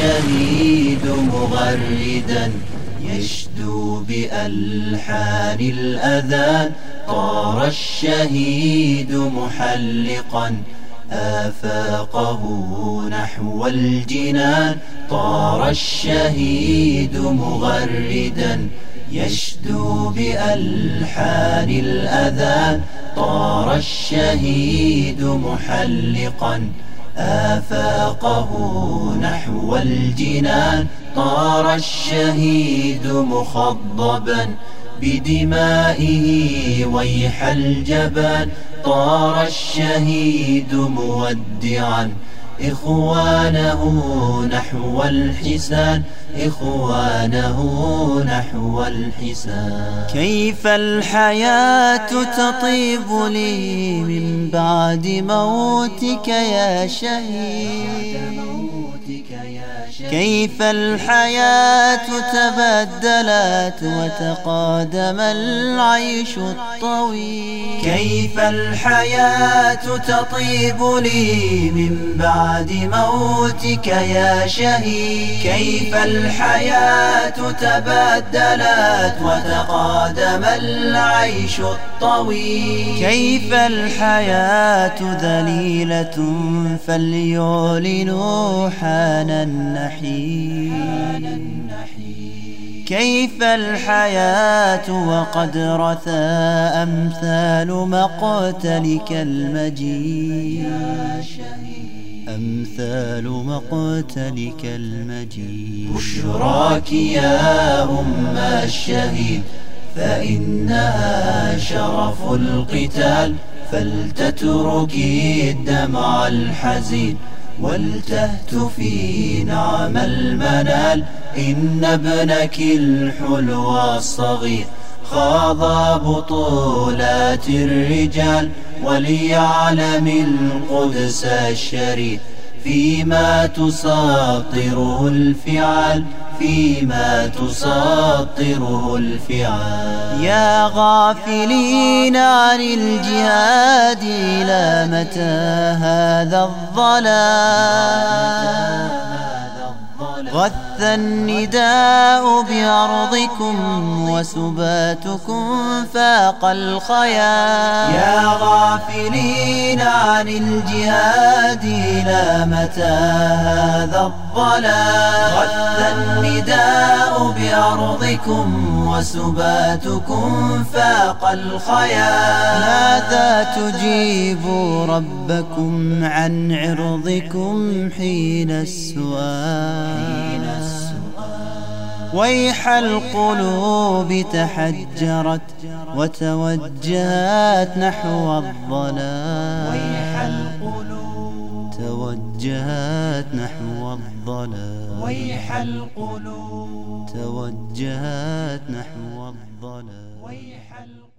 الشهيد مغردا يشدو بألحان الأذان. طار الشهيد محلقا آفاقه نحو الجنان. طار الشهيد مغردا يشدو بألحان الأذان. طار الشهيد محلقا آفاقه نحو الجنان. طار الشهيد مخضبا بدمائه ويح الجبان. طار الشهيد مودعا إخوانه نحو الحسان. إخوانه نحو الحسان. كيف الحياة تطيب لي من بعد موتك يا شهيد. كيف الحياة تبدلت وتقادم العيش الطويل. كيف الحياة تطيب لي من بعد موتك يا شهيد. كيف الحياة تبدلت وتقادم العيش الطويل. كيف الحياة ذليلة فليعلنوا حان النحيل. كيف الحياة وقد رثى أمثال مقتلك المجيد. أمثال مقتلك المجيد. بشراك يا أم الشهيد فإنها شرف القتال. فلتتركي الدمع الحزين ولتهتفي نعم المنال. إن ابنك الحلو الصغير خاض بطولات الرجال. وليعلم القدس الشريف فيما تساطره الفعال. فيما تساطره الفعال. يا غافلين عن الجهاد إلى متى هذا الظلام. غث النداء بأرضكم وسباتكم فاق الخيال. يا غافلين عن الجهاد إلى متى هذا الظلام. غث النداء بأرضكم وسباتكم فاق الخيال. ماذا تجيبوا ربكم عن عرضكم حين السؤال. ويح القلوب تحجرت وتوجهت نحو الضلال. ويح القلوب توجهت نحو الضلال. ويح القلوب توجهت نحو الضلال.